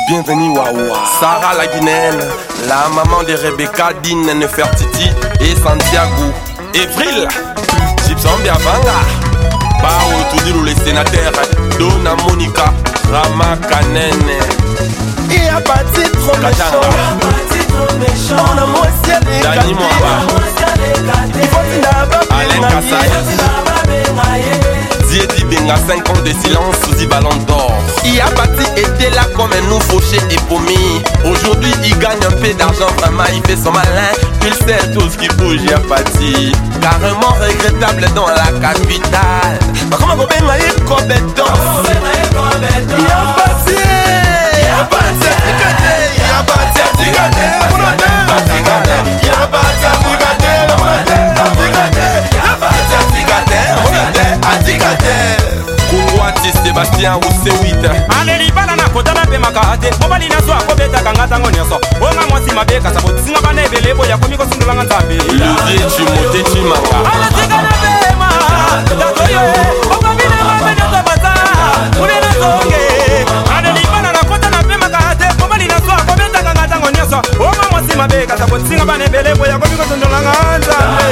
Bienvenue Wawa. Sarah la Guinéenne, la maman de Rebecca, Dean, Nefertiti et Santiago. Evril, Gibson Biabanga. Bao Toudirou les sénateurs, Dona Monica, Rama Kanene. Et à partir trop méchant, on a moitié les Dani Mwamba, Alain Kassai, Ziedi Benga, 5 ans de silence sous y ballon d'or. Iabati était là comme un nous fauché et paumé. Aujourd'hui il gagne un peu d'argent, vraiment il fait son malin. Il sait tout ce qui bouge, Iabati. Carrément regrettable dans la capitale. Comment on va y compétent? Iabati, Iabati, Sébastien Roussé-Huit. Allez, bana na kota na pe makate. Mobali na swa ko beta kangata ngonyeso. Onga mwasi mabeka sabo singa bana ebelebo ya komiko sindulanga nzambe. Ludier Chimote Chimanga. Ala tika na bema. Tatoye. Onga bine mame na tabata. Une na zonge. Allez, bana na kota na pe makate. Mobali na swa ko beta kangata ngonyeso. Onga mwasi mabeka sabo singa bana ebelebo ya komiko sindulanga nzambe.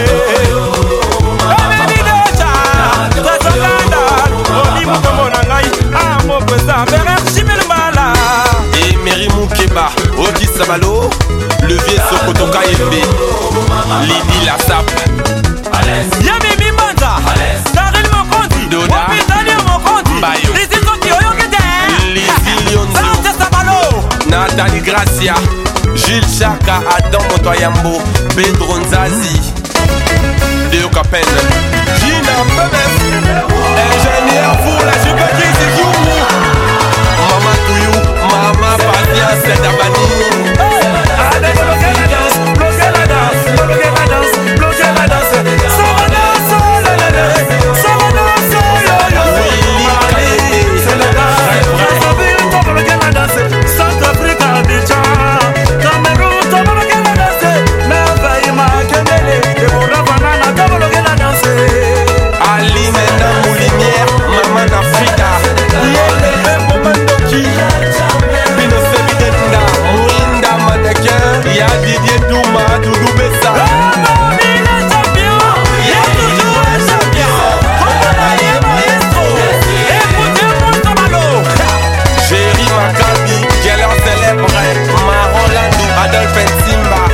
Et Mary Moukeba, Odi Sabalo, le vieux Sokotoka Yembe, Lidi La Sap, Yami Mimanda, Daril Mokondi, Doda, Bayo, Lizzy Lyonzo, Nathalie Gracia, Jules Chaka, Adam Motoyambo, Pedro Nzazi, Deo Capen, Gina Pebes, ingénieur pour la Jupétrie, c'est Youmou, Mama Touyou, Mama Patience, Dabani. Allez, bloquez la danse, bloquez la danse, bloquez la danse, bloquez la danse. Ça va danser, ça va danser, yo-yo. C'est la danse, bloquez la danse. Centrafrique, Abidjan, Cameroun, bloquez la danse. Merveille, Makendele, et Bourravana, bloquez la danse. Ali Mena Moulinière, Maman Africa, Yéle Bomandoki, Pino Semidenda, Mouinda Mannequin, Ya Didier Douma, Doudou Bessa. Chéri Maccabi, Geller célèbre, Maron Landou, Adolphe Simba.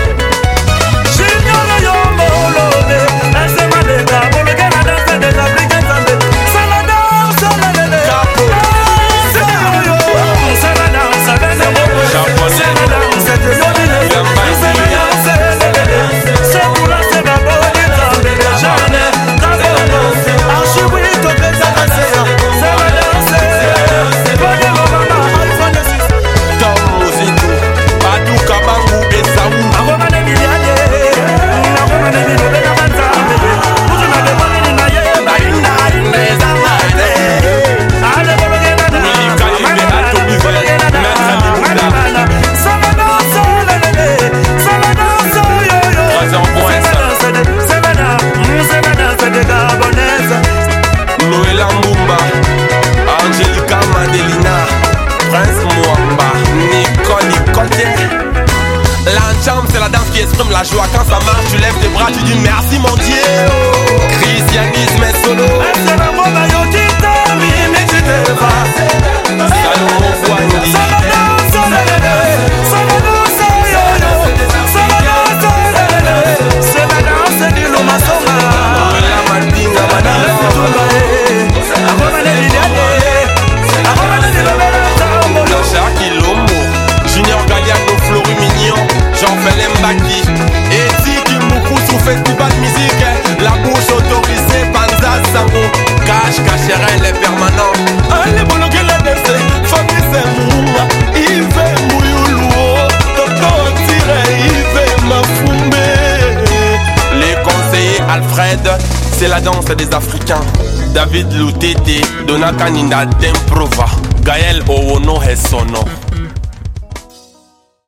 C'est la danse qui exprime la joie. Quand ça marche, tu lèves tes bras, tu dis merci mon Dieu. Christianisme est solo. Salomon Fouandi. C'est la danse du Lomasoma. La Mandinga Jacques Lomo, Junior Galliano, Flori Mignon, Jean-Philem Mbaki, Eti Kimoukou sous festival musique, la bouche autorisée, Panza Sango, Cache Cacherel est permanent. Allez, bon, que la danse, famille c'est mouma, Yves Mouyoulou, Toto Tire, Yves Mafoumbe. Les conseillers Alfred, c'est la danse des Africains. David Loutete, Dona Kaninda Temprova, Gaël Owono Hessono.